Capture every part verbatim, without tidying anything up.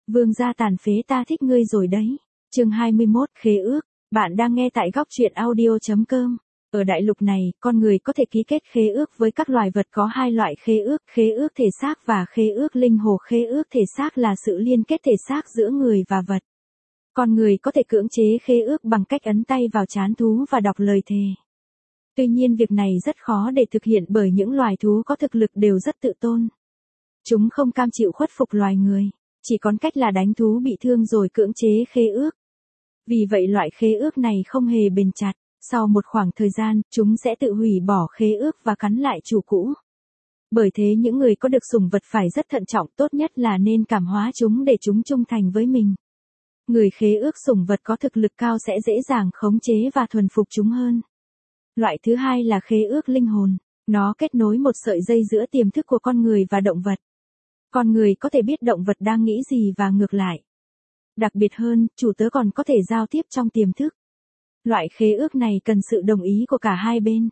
Vương gia tàn phế ta thích ngươi rồi đấy. Chương hai mươi mốt, khế ước. Bạn đang nghe tại góc truyện audio chấm com. Ở đại lục này, con người có thể ký kết khế ước với các loài vật có hai loại khế ước, khế ước thể xác và khế ước linh hồn. Khế ước thể xác là sự liên kết thể xác giữa người và vật. Con người có thể cưỡng chế khế ước bằng cách ấn tay vào trán thú và đọc lời thề. Tuy nhiên việc này rất khó để thực hiện bởi những loài thú có thực lực đều rất tự tôn. Chúng không cam chịu khuất phục loài người, chỉ còn cách là đánh thú bị thương rồi cưỡng chế khế ước. Vì vậy loại khế ước này không hề bền chặt, sau một khoảng thời gian, chúng sẽ tự hủy bỏ khế ước và cắn lại chủ cũ. Bởi thế những người có được sủng vật phải rất thận trọng, tốt nhất là nên cảm hóa chúng để chúng trung thành với mình. Người khế ước sủng vật có thực lực cao sẽ dễ dàng khống chế và thuần phục chúng hơn. Loại thứ hai là khế ước linh hồn, nó kết nối một sợi dây giữa tiềm thức của con người và động vật. Con người có thể biết động vật đang nghĩ gì và ngược lại. Đặc biệt hơn, chủ tớ còn có thể giao tiếp trong tiềm thức. Loại khế ước này cần sự đồng ý của cả hai bên.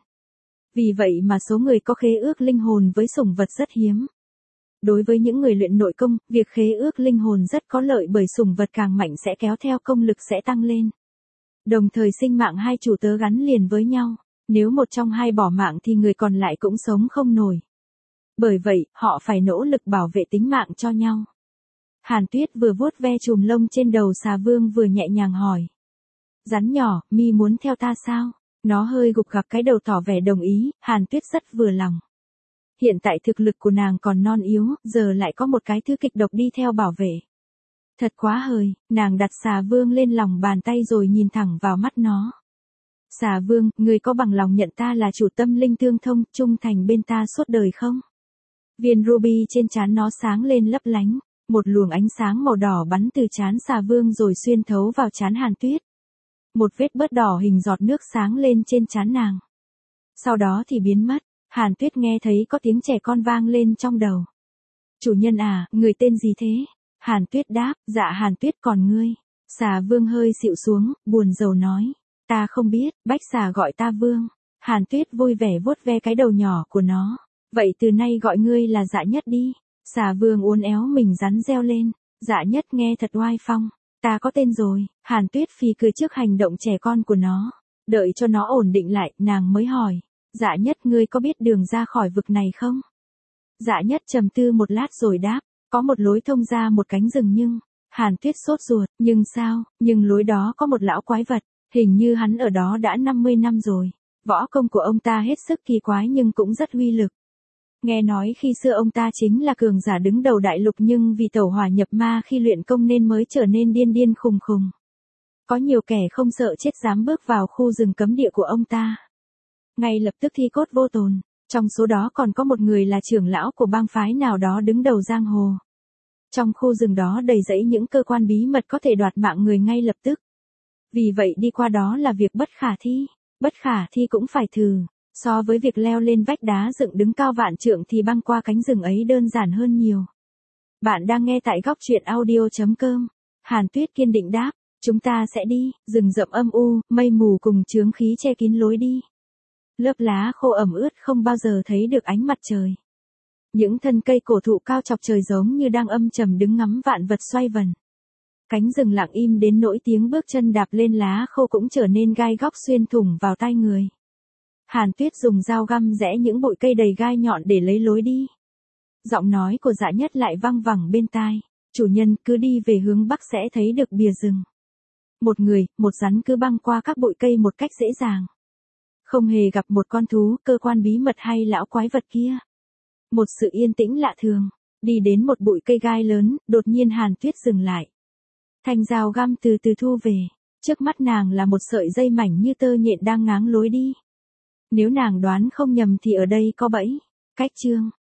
Vì vậy mà số người có khế ước linh hồn với sủng vật rất hiếm. Đối với những người luyện nội công, việc khế ước linh hồn rất có lợi bởi sủng vật càng mạnh sẽ kéo theo công lực sẽ tăng lên. Đồng thời sinh mạng hai chủ tớ gắn liền với nhau, nếu một trong hai bỏ mạng thì người còn lại cũng sống không nổi. Bởi vậy, họ phải nỗ lực bảo vệ tính mạng cho nhau. Hàn Tuyết vừa vuốt ve chùm lông trên đầu xà vương vừa nhẹ nhàng hỏi. Rắn nhỏ, mi muốn theo ta sao? Nó hơi gục gặc cái đầu tỏ vẻ đồng ý, Hàn Tuyết rất vừa lòng. Hiện tại thực lực của nàng còn non yếu, giờ lại có một cái thứ kịch độc đi theo bảo vệ. Thật quá hời, nàng đặt xà vương lên lòng bàn tay rồi nhìn thẳng vào mắt nó. Xà vương, ngươi có bằng lòng nhận ta là chủ tâm linh tương thông, trung thành bên ta suốt đời không? Viên ruby trên trán nó sáng lên lấp lánh, một luồng ánh sáng màu đỏ bắn từ trán xà vương rồi xuyên thấu vào trán Hàn Tuyết. Một vết bớt đỏ hình giọt nước sáng lên trên trán nàng. Sau đó thì biến mất, Hàn Tuyết nghe thấy có tiếng trẻ con vang lên trong đầu. Chủ nhân à, người tên gì thế? Hàn Tuyết đáp, dạ Hàn Tuyết còn ngươi. Xà vương hơi xịu xuống, buồn rầu nói. Ta không biết, bách xà gọi ta vương. Hàn Tuyết vui vẻ vuốt ve cái đầu nhỏ của nó. Vậy từ nay gọi ngươi là Dạ Nhất đi. Xà vương uốn éo mình rắn reo lên. Dạ Nhất nghe thật oai phong. Ta có tên rồi. Hàn Tuyết phì cười trước hành động trẻ con của nó. Đợi cho nó ổn định lại, nàng mới hỏi. Dạ Nhất, ngươi có biết đường ra khỏi vực này không? Dạ Nhất trầm tư một lát rồi đáp. Có một lối thông ra một cánh rừng nhưng... Hàn Tuyết sốt ruột. Nhưng sao? Nhưng lối đó có một lão quái vật. Hình như hắn ở đó đã năm mươi năm rồi. Võ công của ông ta hết sức kỳ quái nhưng cũng rất uy lực. Nghe nói khi xưa ông ta chính là cường giả đứng đầu đại lục nhưng vì tẩu hỏa nhập ma khi luyện công nên mới trở nên điên điên khùng khùng. Có nhiều kẻ không sợ chết dám bước vào khu rừng cấm địa của ông ta. Ngay lập tức thi cốt vô tồn. Trong số đó còn có một người là trưởng lão của bang phái nào đó đứng đầu giang hồ. Trong khu rừng đó đầy rẫy những cơ quan bí mật có thể đoạt mạng người ngay lập tức. Vì vậy đi qua đó là việc bất khả thi. Bất khả thi cũng phải thử. So với việc leo lên vách đá dựng đứng cao vạn trượng thì băng qua cánh rừng ấy đơn giản hơn nhiều. Bạn đang nghe tại góc truyện audio chấm com. Hàn Tuyết kiên định đáp. Chúng ta sẽ đi, rừng rậm âm u, mây mù cùng chướng khí che kín lối đi. Lớp lá khô ẩm ướt không bao giờ thấy được ánh mặt trời. Những thân cây cổ thụ cao chọc trời giống như đang âm trầm đứng ngắm vạn vật xoay vần. Cánh rừng lặng im đến nỗi tiếng bước chân đạp lên lá khô cũng trở nên gai góc xuyên thủng vào tai người. Hàn Tuyết dùng dao găm rẽ những bụi cây đầy gai nhọn để lấy lối đi. Giọng nói của Dạ Nhất lại vang vẳng bên tai. Chủ nhân cứ đi về hướng bắc sẽ thấy được bìa rừng. Một người, một rắn cứ băng qua các bụi cây một cách dễ dàng. Không hề gặp một con thú, cơ quan bí mật hay lão quái vật kia. Một sự yên tĩnh lạ thường. Đi đến một bụi cây gai lớn, đột nhiên Hàn Tuyết dừng lại. Thanh dao găm từ từ thu về. Trước mắt nàng là một sợi dây mảnh như tơ nhện đang ngáng lối đi. Nếu nàng đoán không nhầm thì ở đây có bẫy. Cách chương.